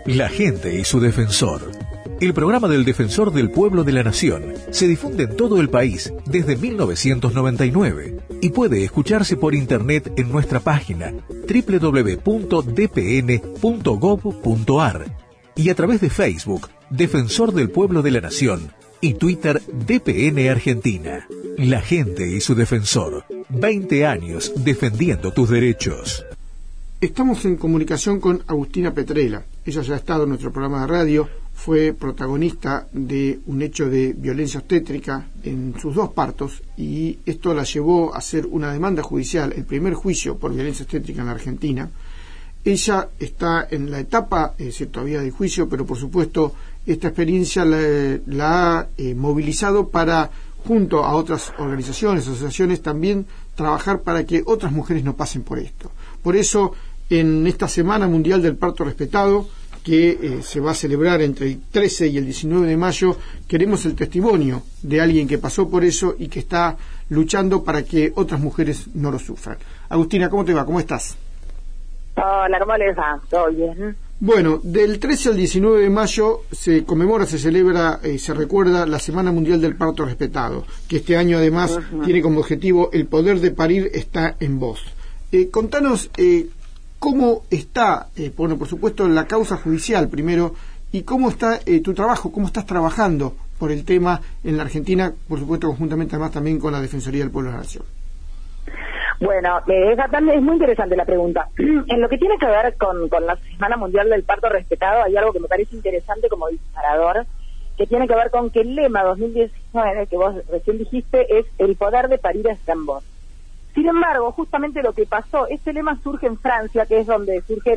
La gente y su defensor. El programa del Defensor del Pueblo de la Nación se difunde en todo el país desde 1999 y puede escucharse por internet en nuestra página www.dpn.gov.ar y a través de Facebook, Defensor del Pueblo de la Nación, y Twitter, DPN Argentina. La gente y su defensor. 20 años defendiendo tus derechos. Estamos en comunicación con Agustina Petrella. Ella ya ha estado en nuestro programa de radio, fue protagonista de un hecho de violencia obstétrica en sus 2 partos, y esto la llevó a hacer una demanda judicial, el primer juicio por violencia obstétrica en la Argentina. Ella está en la etapa todavía del juicio, pero por supuesto esta experiencia la ha movilizado para, junto a otras organizaciones, asociaciones, también trabajar para que otras mujeres no pasen por esto. Por eso, en esta Semana Mundial del Parto Respetado, que se va a celebrar entre el 13 y el 19 de mayo, queremos el testimonio de alguien que pasó por eso y que está luchando para que otras mujeres no lo sufran. Agustina, ¿cómo te va? ¿Cómo estás? Hola, ¿cómo les va? ¿Todo bien? Bueno, del 13 al 19 de mayo se conmemora, se celebra, se recuerda la Semana Mundial del Parto Respetado, que este año además tiene como objetivo el poder de parir está en vos. Contanos cómo está, bueno, por supuesto, la causa judicial primero, y cómo está tu trabajo, cómo estás trabajando por el tema en la Argentina, por supuesto, conjuntamente además también con la Defensoría del Pueblo de la Nación. Bueno, es muy interesante la pregunta. En lo que tiene que ver con la Semana Mundial del Parto Respetado, hay algo que me parece interesante como disparador, que tiene que ver con que el lema 2019, que vos recién dijiste, es el poder de parir está en vos. Sin embargo, justamente lo que pasó, este lema surge en Francia, que es donde surge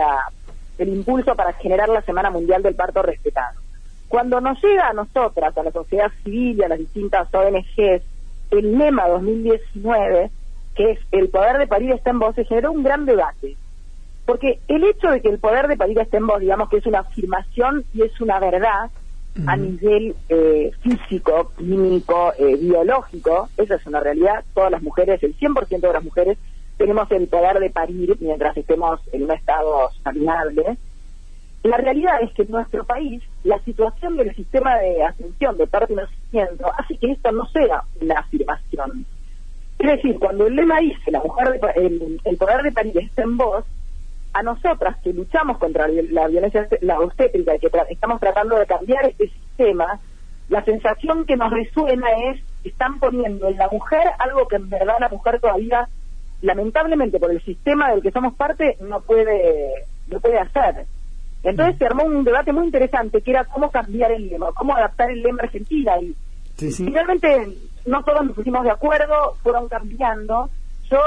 el impulso para generar la Semana Mundial del Parto Respetado. Cuando nos llega a nosotras, a la sociedad civil y a las distintas ONGs, el lema 2019, que es el poder de parir está en vos, se generó un gran debate. Porque el hecho de que el poder de parir está en vos, digamos que es una afirmación y es una verdad a nivel físico, químico, biológico, esa es una realidad. Todas las mujeres, el 100% de las mujeres, tenemos el poder de parir mientras estemos en un estado saludable. La realidad es que en nuestro país, la situación del sistema de atención de parto y nacimiento hace que esto no sea una afirmación. Es decir, cuando el lema dice el poder de parir está en vos, a nosotras que luchamos contra la violencia obstétrica y que estamos tratando de cambiar este sistema, la sensación que nos resuena es que están poniendo en la mujer algo que en verdad la mujer todavía, lamentablemente por el sistema del que somos parte, no puede hacer. Entonces se armó un debate muy interesante que era cómo cambiar el lema, cómo adaptar el lema Argentina, y finalmente no todos nos pusimos de acuerdo, fueron cambiando. Yo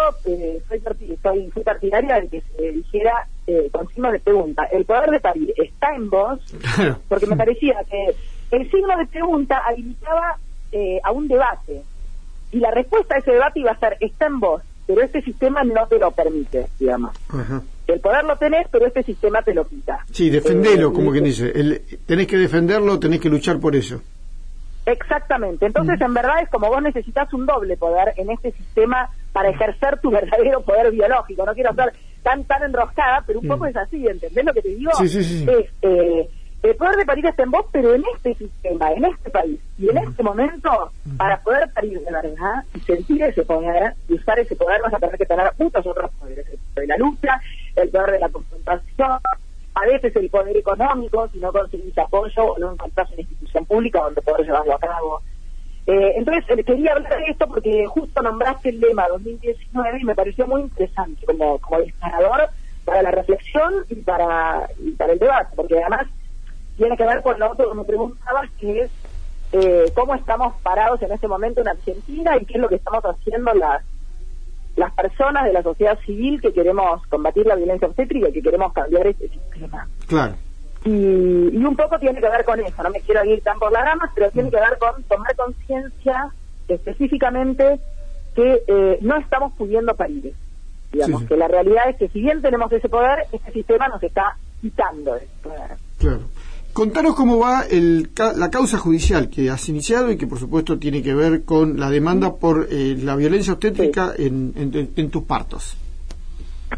fui partidaria de que se dijera con signo de pregunta, el poder de parir está en vos, porque me parecía que el signo de pregunta habilitaba a un debate, y la respuesta a ese debate iba a ser, está en vos, pero este sistema no te lo permite, digamos. El poder lo tenés, pero este sistema te lo quita. Sí, defendelo, como quien dice, tenés que defenderlo, tenés que luchar por eso. Exactamente, entonces en verdad es como vos necesitas un doble poder en este sistema para ejercer tu verdadero poder biológico. No quiero ser tan enroscada, pero un poco es así, ¿entendés lo que te digo? Sí. Es el poder de parir está en vos, pero en este sistema, en este país y en este momento, para poder parir de verdad y sentir ese poder y usar ese poder, vas a tener que tener muchos otros poderes: el poder de la lucha, el poder de la confrontación, a veces el poder económico, si no conseguís apoyo o no encontrás una institución pública donde poder llevarlo a cabo. Entonces quería hablar de esto porque justo nombraste el lema 2019 y me pareció muy interesante como disparador para la reflexión y para el debate, porque además tiene que ver con lo otro que me preguntabas, que es cómo estamos parados en este momento en Argentina y qué es lo que estamos haciendo las personas de la sociedad civil que queremos combatir la violencia obstétrica y que queremos cambiar este sistema. Claro. Y un poco tiene que ver con eso, no me quiero ir tan por las ramas, pero tiene que ver con tomar conciencia específicamente que no estamos pudiendo parir. Digamos, que la realidad es que si bien tenemos ese poder, este sistema nos está quitando ese poder. Claro. Contanos cómo va la causa judicial que has iniciado y que por supuesto tiene que ver con la demanda por la violencia obstétrica en tus partos.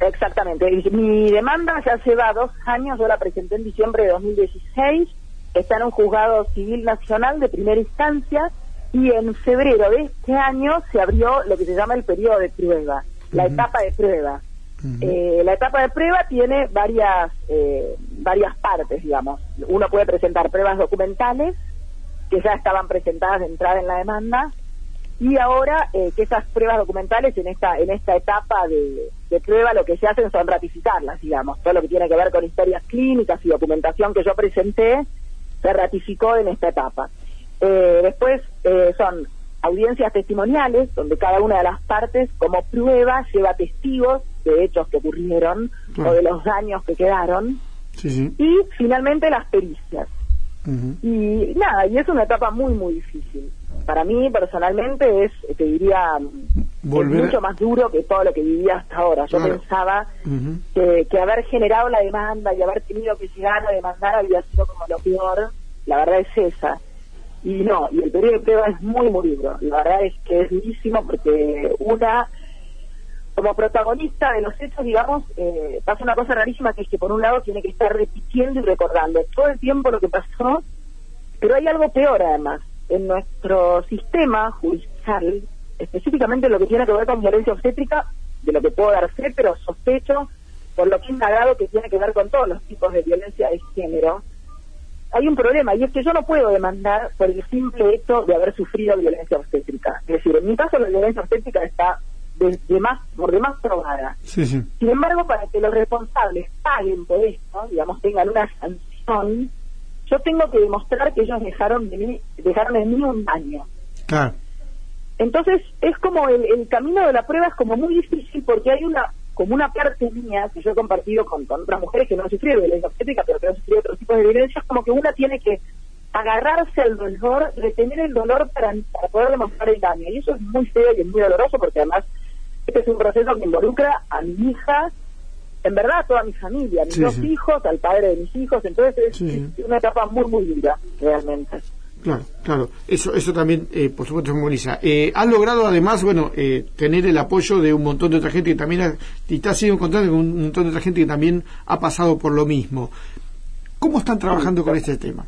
Exactamente. Mi demanda ya lleva 2 años, yo la presenté en diciembre de 2016, está en un juzgado civil nacional de primera instancia, y en febrero de este año se abrió lo que se llama el periodo de prueba, la etapa de prueba. La etapa de prueba tiene varias partes, digamos. Uno puede presentar pruebas documentales, que ya estaban presentadas de entrada en la demanda, y ahora que esas pruebas documentales en esta etapa de prueba lo que se hacen son ratificarlas, digamos. Todo lo que tiene que ver con historias clínicas y documentación que yo presenté se ratificó en esta etapa. Después son audiencias testimoniales, donde cada una de las partes como prueba lleva testigos de hechos que ocurrieron o de los daños que quedaron. Y finalmente las pericias. Y nada, y es una etapa muy muy difícil. Para mí personalmente es, te diría, es mucho más duro que todo lo que vivía hasta ahora. Yo pensaba que haber generado la demanda y haber tenido que llegar a demandar había sido como lo peor. La verdad es esa. Y no, y el periodo de prueba es muy muy duro. La verdad es que es durísimo porque una, como protagonista de los hechos, digamos, pasa una cosa rarísima, que es que por un lado tiene que estar repitiendo y recordando todo el tiempo lo que pasó, pero hay algo peor además. En nuestro sistema judicial, específicamente lo que tiene que ver con violencia obstétrica, de lo que puedo dar fe, pero sospecho por lo que he indagado que tiene que ver con todos los tipos de violencia de género, hay un problema, y es que yo no puedo demandar por el simple hecho de haber sufrido violencia obstétrica. Es decir, en mi caso la violencia obstétrica está por demás probada. Sin embargo, para que los responsables paguen por esto, digamos, tengan una sanción, yo tengo que demostrar que ellos dejaron en mí un daño. Claro. Entonces, es como el camino de la prueba es como muy difícil, porque hay una parte mía que yo he compartido con otras mujeres que no han sufrido violencia obstétrica, pero que han sufrido otros tipos de violencias, como que una tiene que agarrarse al dolor, retener el dolor para poder demostrar el daño. Y eso es muy feo y es muy doloroso, porque además este es un proceso que involucra a mi hija, en verdad a toda mi familia, a mis 2 hijos, al padre de mis hijos. Entonces es una etapa muy muy dura realmente. Claro, eso también por supuesto es muy bonita. Has logrado además, tener el apoyo de un montón de otra gente que también te has ido encontrando con un montón de otra gente que también ha pasado por lo mismo. ¿Cómo están trabajando con este tema?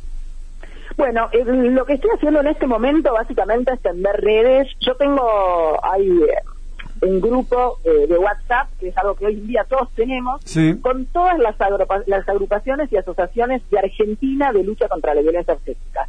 Bueno, lo que estoy haciendo en este momento básicamente es tender redes. Yo hay un grupo de WhatsApp, que es algo que hoy en día todos tenemos, con todas las agrupaciones y asociaciones de Argentina de lucha contra la violencia obstétrica.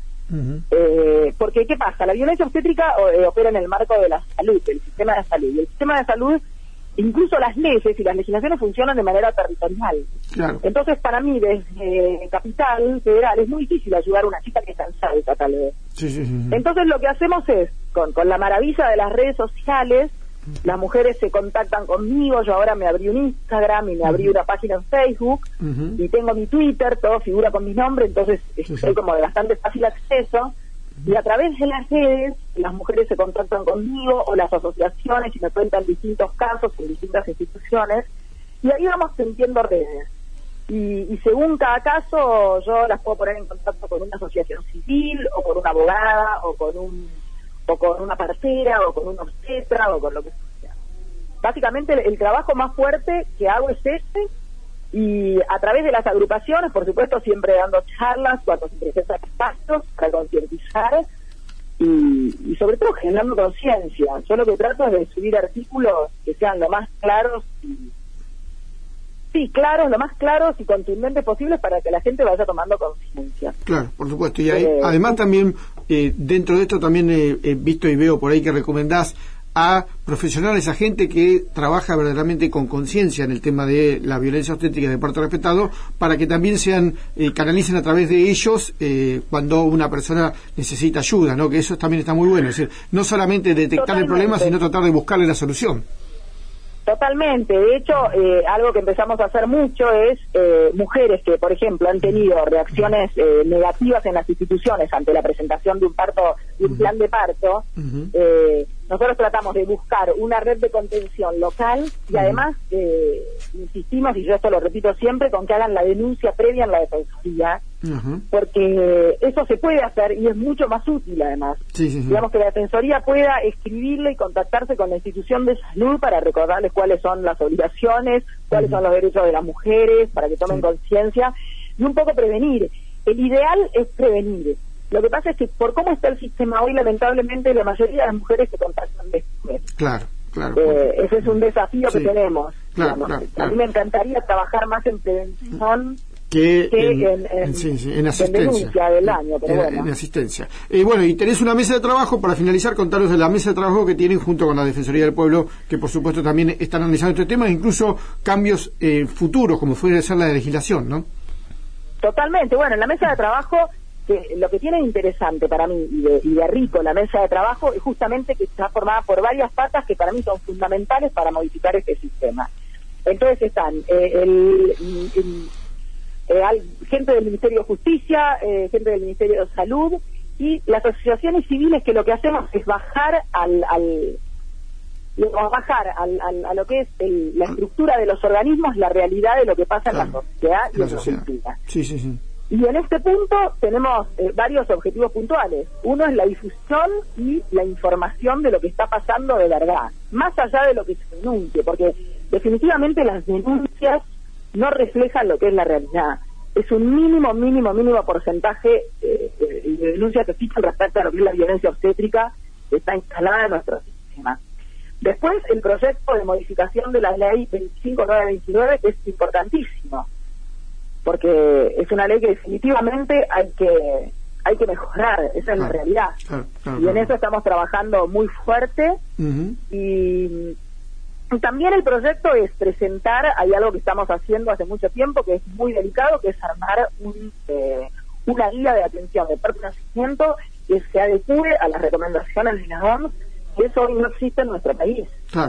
Porque, ¿qué pasa? La violencia obstétrica opera en el marco de la salud, del sistema de salud. Y el sistema de salud, incluso las leyes y las legislaciones funcionan de manera territorial. Claro. Entonces, para mí, desde Capital Federal, es muy difícil ayudar a una chica que está en Salta, tal vez. Entonces, lo que hacemos es, con la maravilla de las redes sociales, las mujeres se contactan conmigo. Yo ahora me abrí un Instagram y me abrí una página en Facebook, y tengo mi Twitter, todo figura con mi nombre, entonces estoy como de bastante fácil acceso, y a través de las redes las mujeres se contactan conmigo o las asociaciones y me cuentan distintos casos en distintas instituciones, y ahí vamos tendiendo redes, y según cada caso yo las puedo poner en contacto con una asociación civil o con una abogada o con una partera, o con un obstetra, o con lo que sea. Básicamente el trabajo más fuerte que hago es este, y a través de las agrupaciones, por supuesto, siempre dando charlas cuando se presentan espacios para concientizar y sobre todo generando conciencia. Yo lo que trato es de subir artículos que sean lo más claros lo más claros y contundentes posibles para que la gente vaya tomando conciencia. Claro, por supuesto. Y además también, dentro de esto también he visto y veo por ahí que recomendás a profesionales, a gente que trabaja verdaderamente con conciencia en el tema de la violencia obstétrica de parto respetado, para que también canalicen a través de ellos cuando una persona necesita ayuda, ¿no? Que eso también está muy bueno. Es decir, no solamente detectar el problema, sino tratar de buscarle la solución. Totalmente. De hecho, algo que empezamos a hacer mucho es mujeres que, por ejemplo, han tenido reacciones negativas en las instituciones ante la presentación de un plan de parto. Nosotros tratamos de buscar una red de contención local y además insistimos, y yo esto lo repito siempre, con que hagan la denuncia previa en la defensoría porque eso se puede hacer y es mucho más útil además. Digamos que la Defensoría pueda escribirle y contactarse con la institución de salud para recordarles cuáles son las obligaciones, cuáles son los derechos de las mujeres, para que tomen conciencia y un poco prevenir. El ideal es prevenir. Lo que pasa es que por cómo está el sistema hoy, lamentablemente la mayoría de las mujeres se contactan después. Claro. Ese es un desafío que tenemos. Claro. A mí me encantaría trabajar más en prevención que en asistencia, en denuncia del daño, pero en asistencia. Y tenés una mesa de trabajo. Para finalizar, contaros de la mesa de trabajo que tienen junto con la Defensoría del Pueblo, que por supuesto también están analizando este tema, incluso cambios futuros, como puede ser la de legislación, ¿no? Totalmente. En la mesa de trabajo, lo que tiene interesante para mí y de rico la mesa de trabajo es justamente que está formada por varias patas que para mí son fundamentales para modificar este sistema. Entonces están gente del Ministerio de Justicia, gente del Ministerio de Salud y las asociaciones civiles, que lo que hacemos es bajar a lo que es la estructura de los organismos, la realidad de lo que pasa en la sociedad y en la cultura. Y en este punto tenemos varios objetivos puntuales. Uno es la difusión y la información de lo que está pasando de verdad, más allá de lo que se denuncie, porque definitivamente las denuncias no reflejan lo que es la realidad. Es un mínimo porcentaje de denuncias que existen respecto a lo que es la violencia obstétrica que está instalada en nuestro sistema. Después, el proyecto de modificación de la ley 25929, que es importantísimo, porque es una ley que definitivamente hay que mejorar, esa es la realidad. Y en eso estamos trabajando muy fuerte. Y también el proyecto es presentar, hay algo que estamos haciendo hace mucho tiempo que es muy delicado, que es armar una guía de atención de parto y nacimiento que se adecue a las recomendaciones de la OMS, que eso hoy no existe en nuestro país.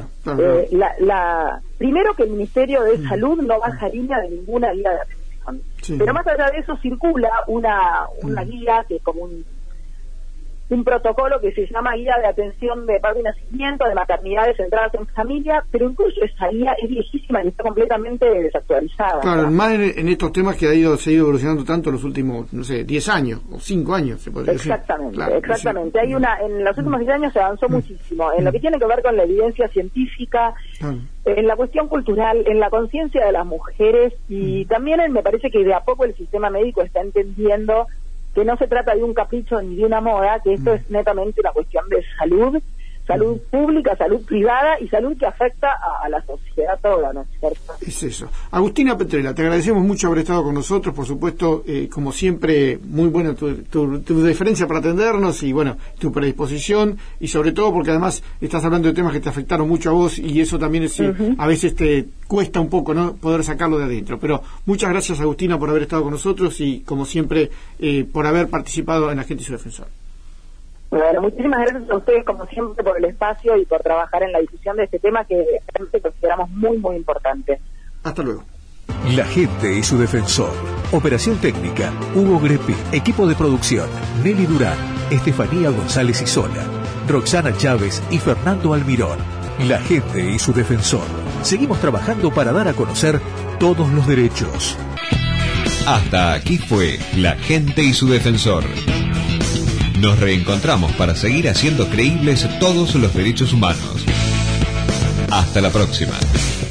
Primero, que el Ministerio de Salud no baja línea de ninguna guía de atención. Pero más allá de eso circula una guía que es como un protocolo que se llama Guía de Atención de Parto y Nacimiento, de Maternidades Centradas en Familia, pero incluso esa guía es viejísima y está completamente desactualizada. Claro, más en estos temas que se ha ido evolucionando tanto en los últimos, 10 años o 5 años, se podría decir. Exactamente. Hay en los últimos 10 años se avanzó muchísimo en lo que tiene que ver con la evidencia científica, en la cuestión cultural, en la conciencia de las mujeres y también me parece que de a poco el sistema médico está entendiendo que no se trata de un capricho ni de una moda, que esto es netamente una cuestión de salud pública, salud privada y salud que afecta a la sociedad toda, ¿no es cierto? Es eso. Agustina Petrella, te agradecemos mucho haber estado con nosotros, por supuesto, como siempre, muy buena tu deferencia para atendernos y, tu predisposición, y sobre todo porque además estás hablando de temas que te afectaron mucho a vos y eso también es, a veces te cuesta un poco, ¿no?, poder sacarlo de adentro. Pero muchas gracias, Agustina, por haber estado con nosotros y, como siempre, por haber participado en La Gente y su Defensor. Bueno, muchísimas gracias a ustedes, como siempre, por el espacio y por trabajar en la difusión de este tema que realmente consideramos muy, muy importante. Hasta luego. La Gente y su Defensor. Operación técnica, Hugo Grepi. Equipo de producción, Nelly Durán, Estefanía González Isola, Roxana Chávez y Fernando Almirón. La Gente y su Defensor. Seguimos trabajando para dar a conocer todos los derechos. Hasta aquí fue La Gente y su Defensor. Nos reencontramos para seguir haciendo creíbles todos los derechos humanos. Hasta la próxima.